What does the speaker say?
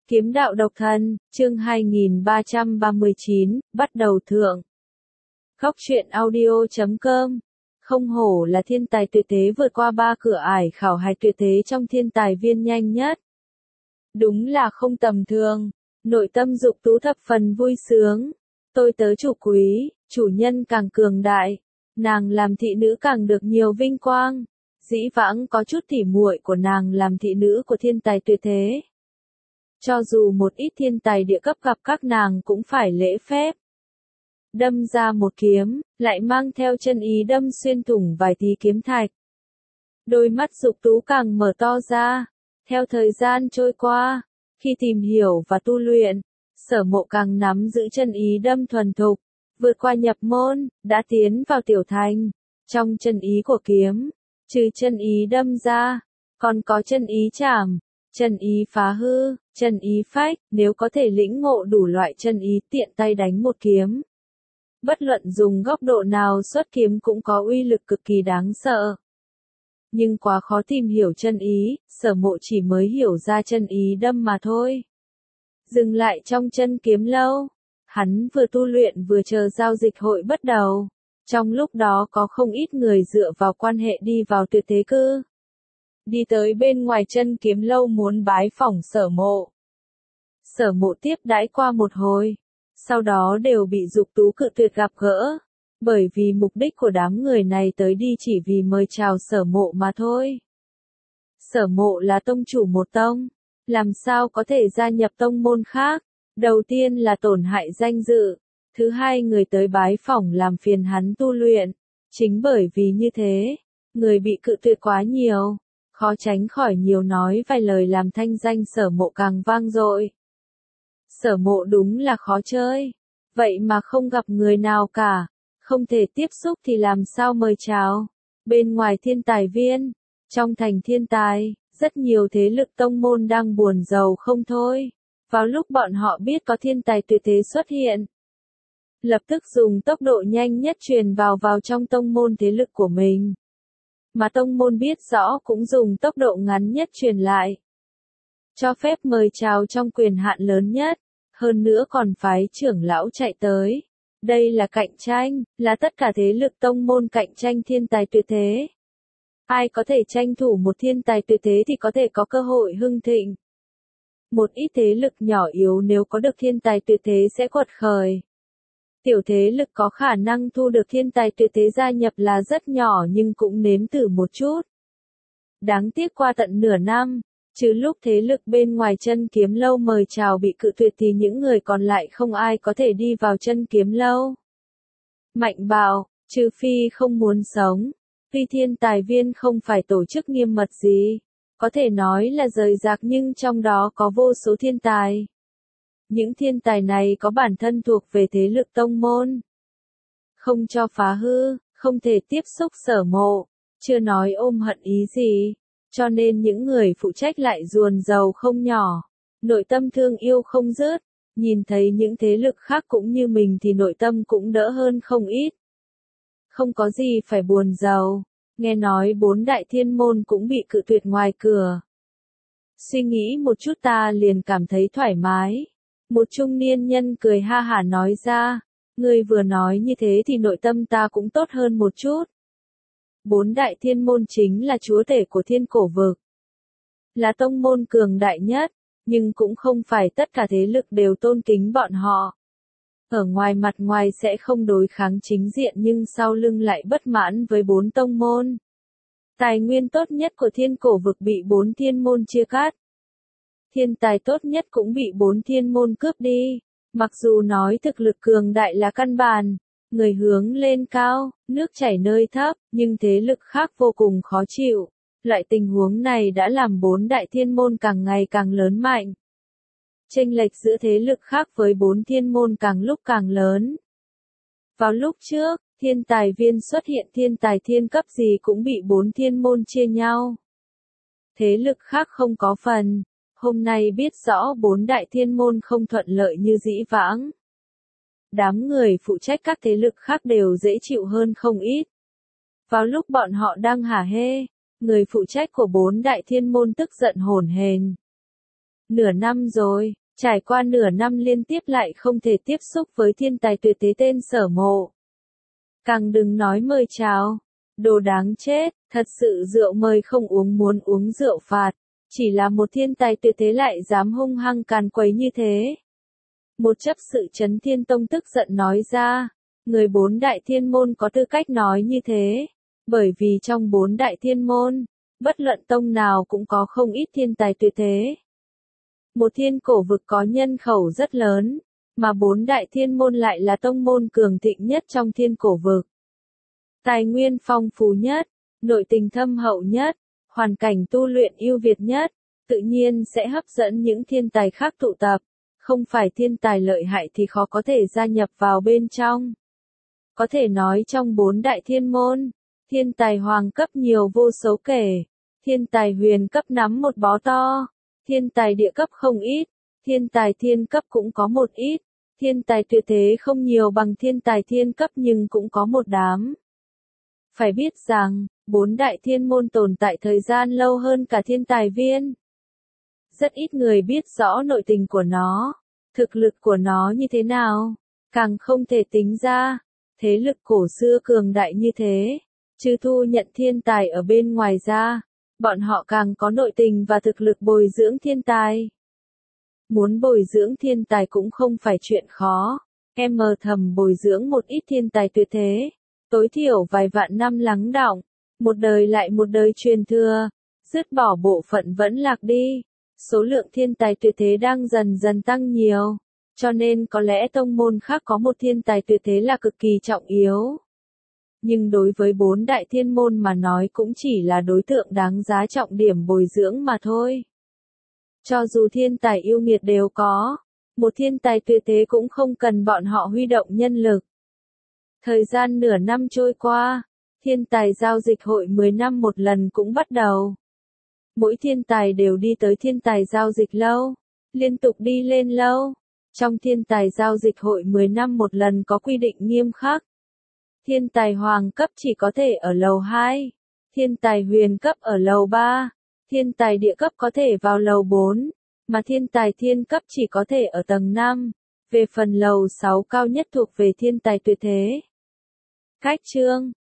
Kiếm đạo độc thân, chương 2339, bắt đầu thượng. Góc truyện audio.com. Không hổ là thiên tài tuyệt thế vượt qua 3 cửa ải khảo hạch tuyệt thế trong thiên tài viên nhanh nhất. Đúng là không tầm thường, nội tâm dục tú thập phần vui sướng. Tôi tớ chủ quý, chủ nhân càng cường đại, nàng làm thị nữ càng được nhiều vinh quang. Dĩ vãng có chút tỉ muội của nàng làm thị nữ của thiên tài tuyệt thế. Cho dù một ít thiên tài địa cấp gặp các nàng cũng phải lễ phép. Đâm ra một kiếm, lại mang theo chân ý đâm xuyên thủng vài tí kiếm thạch. Đôi mắt dục tú càng mở to ra. Theo thời gian trôi qua, khi tìm hiểu và tu luyện, Sở Mộ càng nắm giữ chân ý đâm thuần thục, vượt qua nhập môn, đã tiến vào tiểu thành. Trong chân ý của kiếm, trừ chân ý đâm ra, còn có chân ý chảm, chân ý phá hư, chân ý phách, nếu có thể lĩnh ngộ đủ loại chân ý tiện tay đánh một kiếm. Bất luận dùng góc độ nào xuất kiếm cũng có uy lực cực kỳ đáng sợ. Nhưng quá khó tìm hiểu chân ý, Sở Mộ chỉ mới hiểu ra chân ý đâm mà thôi. Dừng lại trong chân kiếm lâu, hắn vừa tu luyện vừa chờ giao dịch hội bắt đầu. Trong lúc đó có không ít người dựa vào quan hệ đi vào tuyệt thế cư. Đi tới bên ngoài chân kiếm lâu muốn bái phỏng Sở Mộ. Sở Mộ tiếp đãi qua một hồi, sau đó đều bị dục tú cự tuyệt gặp gỡ, bởi vì mục đích của đám người này tới đi chỉ vì mời chào Sở Mộ mà thôi. Sở Mộ là tông chủ một tông, làm sao có thể gia nhập tông môn khác, đầu tiên là tổn hại danh dự, thứ hai người tới bái phỏng làm phiền hắn tu luyện, chính bởi vì như thế, người bị cự tuyệt quá nhiều. Khó tránh khỏi nhiều nói vài lời làm thanh danh Sở Mộ càng vang dội. Sở Mộ đúng là khó chơi, vậy mà không gặp người nào cả, không thể tiếp xúc thì làm sao mời chào. Bên ngoài thiên tài viên, trong thành thiên tài, rất nhiều thế lực tông môn đang buồn rầu không thôi. Vào lúc bọn họ biết có thiên tài tuyệt thế xuất hiện, lập tức dùng tốc độ nhanh nhất truyền vào trong tông môn thế lực của mình. Mà tông môn biết rõ cũng dùng tốc độ ngắn nhất truyền lại. Cho phép mời chào trong quyền hạn lớn nhất, hơn nữa còn phái trưởng lão chạy tới. Đây là cạnh tranh, là tất cả thế lực tông môn cạnh tranh thiên tài tuyệt thế. Ai có thể tranh thủ một thiên tài tuyệt thế thì có thể có cơ hội hưng thịnh. Một ít thế lực nhỏ yếu nếu có được thiên tài tuyệt thế sẽ quật khởi. Tiểu thế lực có khả năng thu được thiên tài tuyệt thế gia nhập là rất nhỏ nhưng cũng nếm thử một chút. Đáng tiếc qua tận nửa năm, trừ lúc thế lực bên ngoài chân kiếm lâu mời chào bị cự tuyệt thì những người còn lại không ai có thể đi vào chân kiếm lâu. Mạnh bảo, trừ phi không muốn sống, tuy thiên tài viên không phải tổ chức nghiêm mật gì, có thể nói là rời rạc nhưng trong đó có vô số thiên tài. Những thiên tài này có bản thân thuộc về thế lực tông môn. Không cho phá hư, không thể tiếp xúc Sở Mộ, chưa nói ôm hận ý gì, cho nên những người phụ trách lại ruồn rầu không nhỏ, nội tâm thương yêu không dứt, nhìn thấy những thế lực khác cũng như mình thì nội tâm cũng đỡ hơn không ít. Không có gì phải buồn rầu, nghe nói 4 đại thiên môn cũng bị cự tuyệt ngoài cửa. Suy nghĩ một chút ta liền cảm thấy thoải mái. Một trung niên nhân cười ha hả nói ra, ngươi vừa nói như thế thì nội tâm ta cũng tốt hơn một chút. 4 đại thiên môn chính là chúa tể của thiên cổ vực. Là tông môn cường đại nhất, nhưng cũng không phải tất cả thế lực đều tôn kính bọn họ. Ở ngoài mặt ngoài sẽ không đối kháng chính diện nhưng sau lưng lại bất mãn với 4 tông môn. Tài nguyên tốt nhất của thiên cổ vực bị 4 thiên môn chia cắt. Thiên tài tốt nhất cũng bị 4 thiên môn cướp đi. Mặc dù nói thực lực cường đại là căn bản, người hướng lên cao, nước chảy nơi thấp, nhưng thế lực khác vô cùng khó chịu. Loại tình huống này đã làm 4 đại thiên môn càng ngày càng lớn mạnh. Chênh lệch giữa thế lực khác với 4 thiên môn càng lúc càng lớn. Vào lúc trước, thiên tài viên xuất hiện thiên tài thiên cấp gì cũng bị 4 thiên môn chia nhau. Thế lực khác không có phần. Hôm nay biết rõ 4 đại thiên môn không thuận lợi như dĩ vãng. Đám người phụ trách các thế lực khác đều dễ chịu hơn không ít. Vào lúc bọn họ đang hả hê, người phụ trách của 4 đại thiên môn tức giận hổn hển. Nửa năm rồi, trải qua nửa năm liên tiếp lại không thể tiếp xúc với thiên tài tuyệt thế tên Sở Mộ. Càng đừng nói mời chào. Đồ đáng chết, thật sự rượu mời không uống muốn uống rượu phạt. Chỉ là một thiên tài tuyệt thế lại dám hung hăng càn quấy như thế. Một chấp sự Chấn Thiên Tông tức giận nói ra. Người bốn đại thiên môn có tư cách nói như thế. Bởi vì trong bốn đại thiên môn, bất luận tông nào cũng có không ít thiên tài tuyệt thế. Một thiên cổ vực có nhân khẩu rất lớn, mà bốn đại thiên môn lại là tông môn cường thịnh nhất trong thiên cổ vực. Tài nguyên phong phú nhất, nội tình thâm hậu nhất, hoàn cảnh tu luyện ưu việt nhất, tự nhiên sẽ hấp dẫn những thiên tài khác tụ tập. Không phải thiên tài lợi hại thì khó có thể gia nhập vào bên trong. Có thể nói trong bốn đại thiên môn, thiên tài hoàng cấp nhiều vô số kể, thiên tài huyền cấp nắm một bó to, thiên tài địa cấp không ít, thiên tài thiên cấp cũng có một ít, thiên tài tuyệt thế không nhiều bằng thiên tài thiên cấp nhưng cũng có một đám. Phải biết rằng, bốn đại thiên môn tồn tại thời gian lâu hơn cả thiên tài viên. Rất ít người biết rõ nội tình của nó, thực lực của nó như thế nào, càng không thể tính ra, thế lực cổ xưa cường đại như thế, chứ thu nhận thiên tài ở bên ngoài ra, bọn họ càng có nội tình và thực lực bồi dưỡng thiên tài. Muốn bồi dưỡng thiên tài cũng không phải chuyện khó, em thầm bồi dưỡng một ít thiên tài tuyệt thế, tối thiểu vài vạn năm lắng đọng, một đời lại một đời truyền thừa, dứt bỏ bộ phận vẫn lạc đi. Số lượng thiên tài tuyệt thế đang dần dần tăng nhiều, cho nên có lẽ tông môn khác có một thiên tài tuyệt thế là cực kỳ trọng yếu. Nhưng đối với bốn đại thiên môn mà nói cũng chỉ là đối tượng đáng giá trọng điểm bồi dưỡng mà thôi. Cho dù thiên tài yêu nghiệt đều có, một thiên tài tuyệt thế cũng không cần bọn họ huy động nhân lực. Thời gian nửa năm trôi qua, thiên tài giao dịch hội 10 năm một lần cũng bắt đầu. Mỗi thiên tài đều đi tới thiên tài giao dịch lâu, liên tục đi lên lâu. Trong thiên tài giao dịch hội 10 năm một lần có quy định nghiêm khắc. Thiên tài hoàng cấp chỉ có thể ở lầu 2, thiên tài huyền cấp ở lầu 3, thiên tài địa cấp có thể vào lầu 4, mà thiên tài thiên cấp chỉ có thể ở tầng 5. Về phần lầu 6 cao nhất thuộc về thiên tài tuyệt thế. Cách chương